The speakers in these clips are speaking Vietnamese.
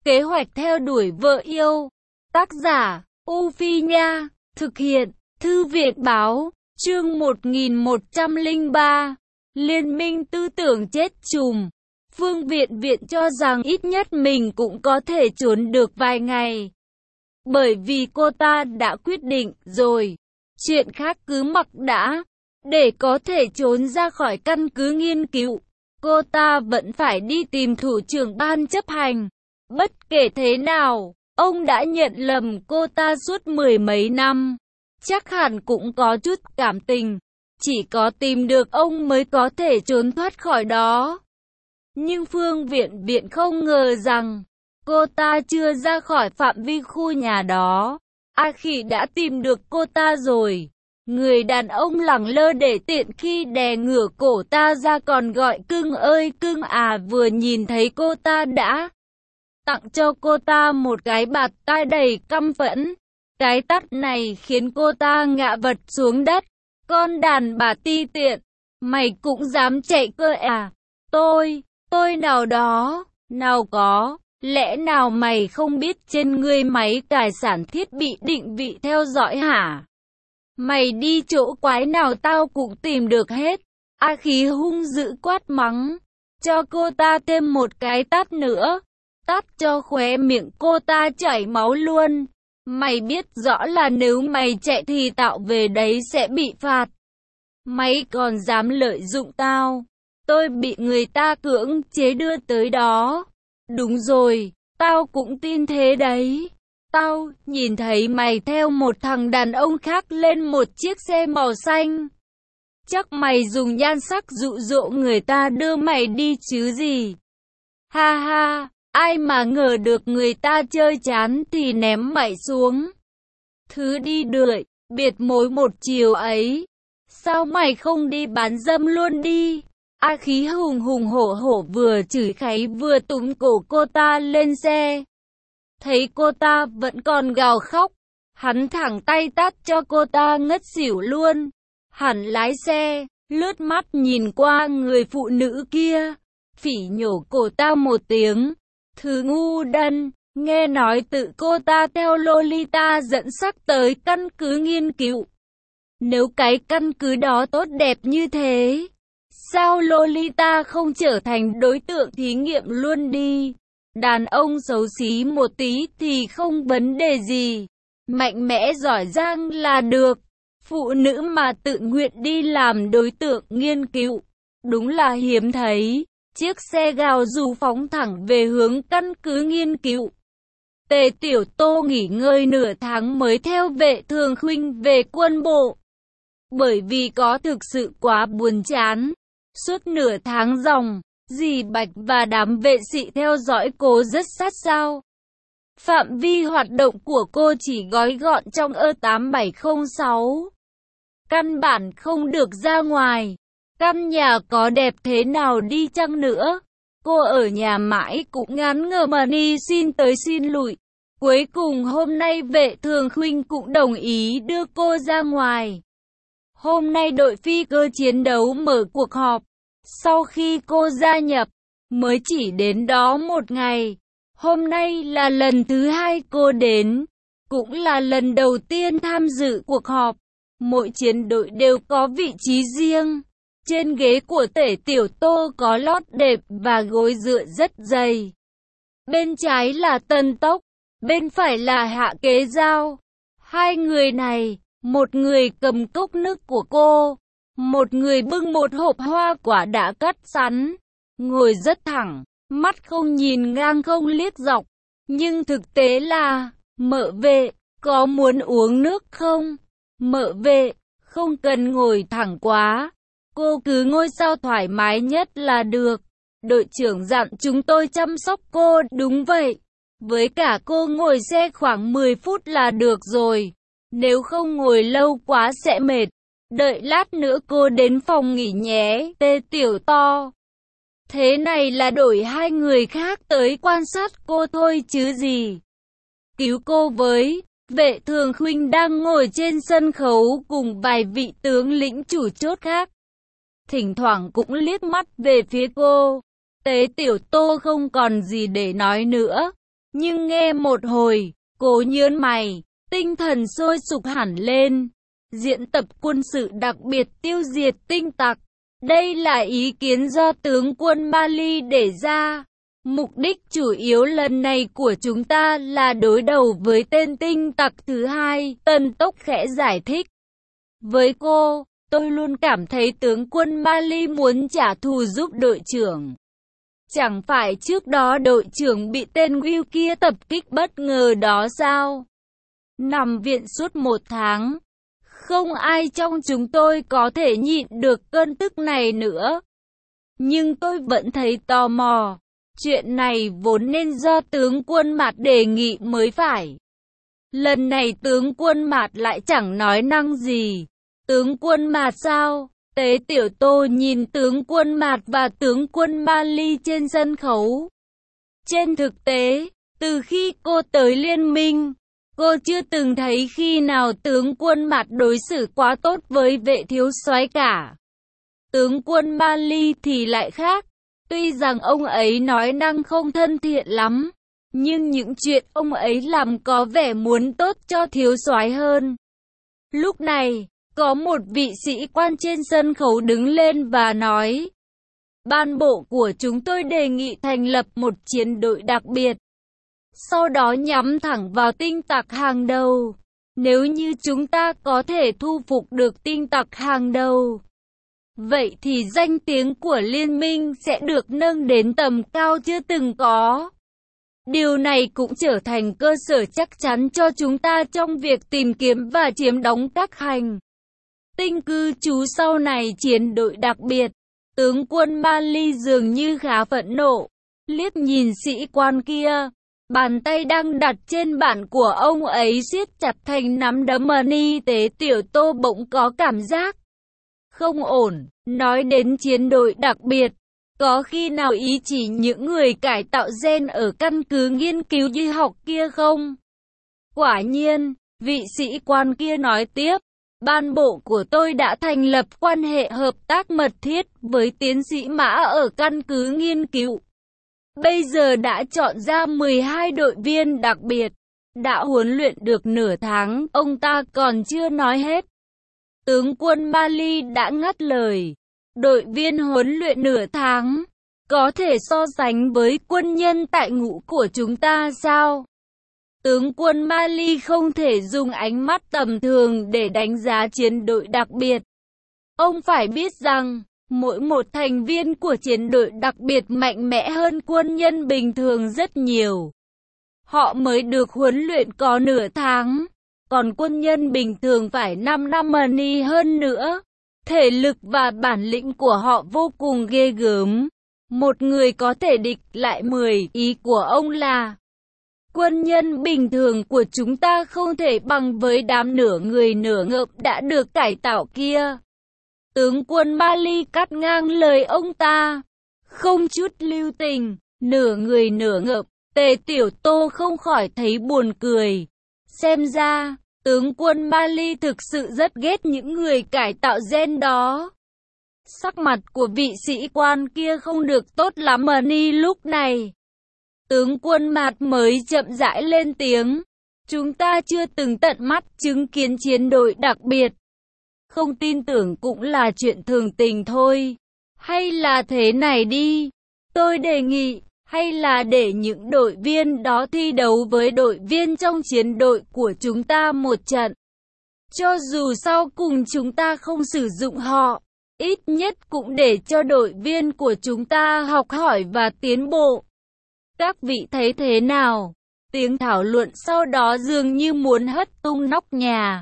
Kế hoạch theo đuổi vợ yêu. Tác giả, U Phi Nha. Thực hiện, Thư viện Báo. Chương 1103. Liên minh tư tưởng chết chùm. Phương Viện Viện cho rằng ít nhất mình cũng có thể trốn được vài ngày. Bởi vì cô ta đã quyết định rồi. Chuyện khác cứ mặc đã. Để có thể trốn ra khỏi căn cứ nghiên cứu, cô ta vẫn phải đi tìm thủ trưởng ban chấp hành. Bất kể thế nào, ông đã nhận lầm cô ta suốt mười mấy năm. Chắc hẳn cũng có chút cảm tình. Chỉ có tìm được ông mới có thể trốn thoát khỏi đó. Nhưng Phương Viện Viện không ngờ rằng cô ta chưa ra khỏi phạm vi khu nhà đó, A Khỉ đã tìm được cô ta rồi. Người đàn ông lẳng lơ để tiện khi đè ngửa cổ ta ra còn gọi cưng ơi cưng à, vừa nhìn thấy cô ta đã tặng cho cô ta một cái bạt tai đầy căm phẫn. Cái tát này khiến cô ta ngã vật xuống đất. Con đàn bà ti tiện, mày cũng dám chạy cơ à? Tôi nào đó, nào có, lẽ nào mày không biết trên ngươi máy cài sản thiết bị định vị theo dõi hả? Mày đi chỗ quái nào tao cũng tìm được hết. A Khí hung dữ quát mắng, cho cô ta thêm một cái tát nữa, tát cho khóe miệng cô ta chảy máu luôn. Mày biết rõ là nếu mày chạy thì tạo về đấy sẽ bị phạt. Mày còn dám lợi dụng tao. Tôi bị người ta cưỡng chế đưa tới đó. Đúng rồi, tao cũng tin thế đấy. Tao nhìn thấy mày theo một thằng đàn ông khác lên một chiếc xe màu xanh. Chắc mày dùng nhan sắc dụ dỗ người ta đưa mày đi chứ gì. Ha ha, ai mà ngờ được người ta chơi chán thì ném mày xuống. Thứ đi đuổi, biệt mối một chiều ấy. Sao mày không đi bán dâm luôn đi? A Khí hùng hùng hổ hổ vừa chửi kháy vừa túm cổ cô ta lên xe. Thấy cô ta vẫn còn gào khóc, hắn thẳng tay tát cho cô ta ngất xỉu luôn. Hắn lái xe, lướt mắt nhìn qua người phụ nữ kia, phỉ nhổ cổ ta một tiếng. Thứ ngu đần, nghe nói tự cô ta theo Lolita dẫn sắc tới căn cứ nghiên cứu. Nếu cái căn cứ đó tốt đẹp như thế, sao Lolita không trở thành đối tượng thí nghiệm luôn đi? Đàn ông xấu xí một tí thì không vấn đề gì, mạnh mẽ giỏi giang là được. Phụ nữ mà tự nguyện đi làm đối tượng nghiên cứu, đúng là hiếm thấy. Chiếc xe gào rú phóng thẳng về hướng căn cứ nghiên cứu. Tề Tiểu Tô nghỉ ngơi nửa tháng mới theo Vệ Thường Khuynh về quân bộ. Bởi vì có thực sự quá buồn chán. Suốt nửa tháng ròng, dì Bạch và đám vệ sĩ theo dõi cô rất sát sao. Phạm vi hoạt động của cô chỉ gói gọn trong E8706. Căn bản không được ra ngoài. Căn nhà có đẹp thế nào đi chăng nữa, cô ở nhà mãi cũng ngán ngơ mà đi xin tới xin lụi. Cuối cùng hôm nay Vệ Thường Khuynh cũng đồng ý đưa cô ra ngoài. Hôm nay đội phi cơ chiến đấu mở cuộc họp. Sau khi cô gia nhập, mới chỉ đến đó một ngày. Hôm nay là lần thứ hai cô đến, cũng là lần đầu tiên tham dự cuộc họp. Mỗi chiến đội đều có vị trí riêng. Trên ghế của Tể Tiểu Tô có lót đẹp và gối dựa rất dày. Bên trái là Tân Tốc, bên phải là Hạ Kế Giao. Hai người này, một người cầm cốc nước của cô, một người bưng một hộp hoa quả đã cắt sẵn, ngồi rất thẳng, mắt không nhìn ngang không liếc dọc. Nhưng thực tế là, mợ vệ, có muốn uống nước không? Mợ vệ, không cần ngồi thẳng quá. Cô cứ ngồi sao thoải mái nhất là được. Đội trưởng dặn chúng tôi chăm sóc cô, đúng vậy. Với cả cô ngồi xe khoảng 10 phút là được rồi. Nếu không ngồi lâu quá sẽ mệt. Đợi lát nữa cô đến phòng nghỉ nhé, Tê Tiểu To. Thế này là đổi hai người khác tới quan sát cô thôi chứ gì. Cứu cô với. Vệ Thường Khuynh đang ngồi trên sân khấu cùng vài vị tướng lĩnh chủ chốt khác. Thỉnh thoảng cũng liếc mắt về phía cô. Tế Tiểu Tô không còn gì để nói nữa. Nhưng nghe một hồi, Cố nhớn mày, tinh thần sôi sục hẳn lên. Diễn tập quân sự đặc biệt tiêu diệt tinh tặc. Đây là ý kiến do tướng quân Mali đề ra. Mục đích chủ yếu lần này của chúng ta là đối đầu với tên tinh tặc thứ hai, Tần Tốc khẽ giải thích. Với cô, tôi luôn cảm thấy tướng quân Mali muốn trả thù giúp đội trưởng. Chẳng phải trước đó đội trưởng bị tên Will kia tập kích bất ngờ đó sao? Nằm viện suốt 1 tháng. Không ai trong chúng tôi có thể nhịn được cơn tức này nữa. Nhưng tôi vẫn thấy tò mò. Chuyện này vốn nên do tướng quân Mạt đề nghị mới phải. Lần này tướng quân Mạt lại chẳng nói năng gì. Tướng quân Mạt sao? Tế Tiểu Tô nhìn tướng quân Mạt và tướng quân Mali trên sân khấu. Trên thực tế, từ khi cô tới liên minh, cô chưa từng thấy khi nào tướng quân Mạt đối xử quá tốt với vệ thiếu soái cả. Tướng quân Mali thì lại khác. Tuy rằng ông ấy nói năng không thân thiện lắm, nhưng những chuyện ông ấy làm có vẻ muốn tốt cho thiếu soái hơn. Lúc này, có một vị sĩ quan trên sân khấu đứng lên và nói: Ban bộ của chúng tôi đề nghị thành lập một chiến đội đặc biệt. Sau đó nhắm thẳng vào tinh tặc hàng đầu. Nếu như chúng ta có thể thu phục được tinh tặc hàng đầu, vậy thì danh tiếng của liên minh sẽ được nâng đến tầm cao chưa từng có. Điều này cũng trở thành cơ sở chắc chắn cho chúng ta trong việc tìm kiếm và chiếm đóng các hành tinh cư trú sau này chiến đội đặc biệt. Tướng quân Mali dường như khá phẫn nộ, liếc nhìn sĩ quan kia. Bàn tay đang đặt trên bàn của ông ấy siết chặt thành nắm đấm. Y Tế Tiểu Tô bỗng có cảm giác không ổn. Nói đến chiến đội đặc biệt, có khi nào ý chỉ những người cải tạo gen ở căn cứ nghiên cứu y học kia không? Quả nhiên, vị sĩ quan kia nói tiếp, ban bộ của tôi đã thành lập quan hệ hợp tác mật thiết với tiến sĩ Mã ở căn cứ nghiên cứu. Bây giờ đã chọn ra 12 đội viên đặc biệt, đã huấn luyện được nửa tháng, ông ta còn chưa nói hết. Tướng quân Mali đã ngắt lời, đội viên huấn luyện nửa tháng, có thể so sánh với quân nhân tại ngũ của chúng ta sao? Tướng quân Mali không thể dùng ánh mắt tầm thường để đánh giá chiến đội đặc biệt. Ông phải biết rằng, mỗi một thành viên của chiến đội đặc biệt mạnh mẽ hơn quân nhân bình thường rất nhiều. Họ mới được huấn luyện có nửa tháng, còn quân nhân bình thường phải 5 năm hơn nữa. Thể lực và bản lĩnh của họ vô cùng ghê gớm. Một người có thể địch lại 10, ý của ông là quân nhân bình thường của chúng ta không thể bằng với đám nửa người nửa ngợm đã được cải tạo kia. Tướng quân Mali cắt ngang lời ông ta, không chút lưu tình, nửa người nửa ngợm. Tề Tiểu Tô không khỏi thấy buồn cười. Xem ra, tướng quân Mali thực sự rất ghét những người cải tạo gen đó. Sắc mặt của vị sĩ quan kia không được tốt lắm. Lúc này, tướng quân Mạt mới chậm rãi lên tiếng. Chúng ta chưa từng tận mắt chứng kiến chiến đội đặc biệt. Không tin tưởng cũng là chuyện thường tình thôi. Hay là thế này đi, tôi đề nghị, hay là để những đội viên đó thi đấu với đội viên trong chiến đội của chúng ta một trận. Cho dù sau cùng chúng ta không sử dụng họ, ít nhất cũng để cho đội viên của chúng ta học hỏi và tiến bộ. Các vị thấy thế nào? Tiếng thảo luận sau đó dường như muốn hất tung nóc nhà.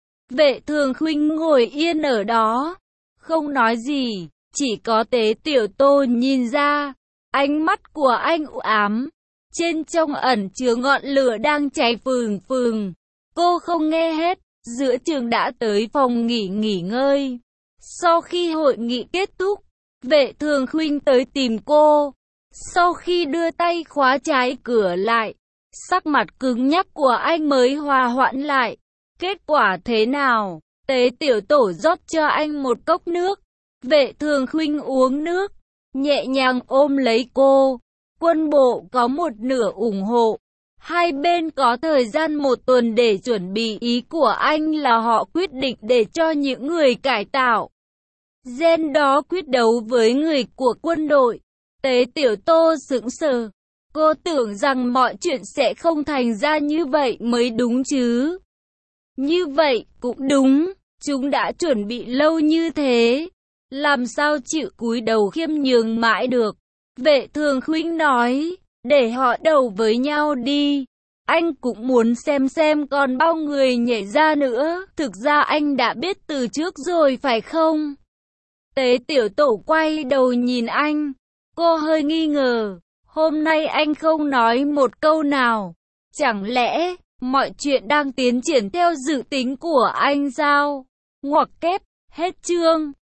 Vệ Thường Khuynh ngồi yên ở đó, không nói gì, chỉ có Tế Tiểu Tô nhìn ra, ánh mắt của anh u ám, trên trông ẩn chứa ngọn lửa đang cháy phừng phừng. Cô không nghe hết, giữa trường đã tới phòng nghỉ ngơi. Sau khi hội nghị kết thúc, Vệ Thường Khuynh tới tìm cô. Sau khi đưa tay khóa trái cửa lại, sắc mặt cứng nhắc của anh mới hòa hoãn lại. Kết quả thế nào? Tế Tiểu Tổ rót cho anh một cốc nước. Vệ Thường Khuynh uống nước, nhẹ nhàng ôm lấy cô. Quân bộ có một nửa ủng hộ, Hai bên có thời gian 1 tuần để chuẩn bị. Ý của anh là họ quyết định để cho những người cải tạo gen đó quyết đấu với người của quân đội. Tế Tiểu Tô sững sờ. Cô tưởng rằng mọi chuyện sẽ không thành ra như vậy mới đúng chứ. Như vậy cũng đúng, chúng đã chuẩn bị lâu như thế, làm sao chịu cúi đầu khiêm nhường mãi được. Vệ Thường Khuynh nói, để họ đấu với nhau đi. Anh cũng muốn xem còn bao người nhảy ra nữa. Thực ra anh đã biết từ trước rồi phải không? Tế Tiểu Tổ quay đầu nhìn anh. Cô hơi nghi ngờ. Hôm nay anh không nói một câu nào. Chẳng lẽ mọi chuyện đang tiến triển theo dự tính của anh sao? Ngoặc kép, hết chương.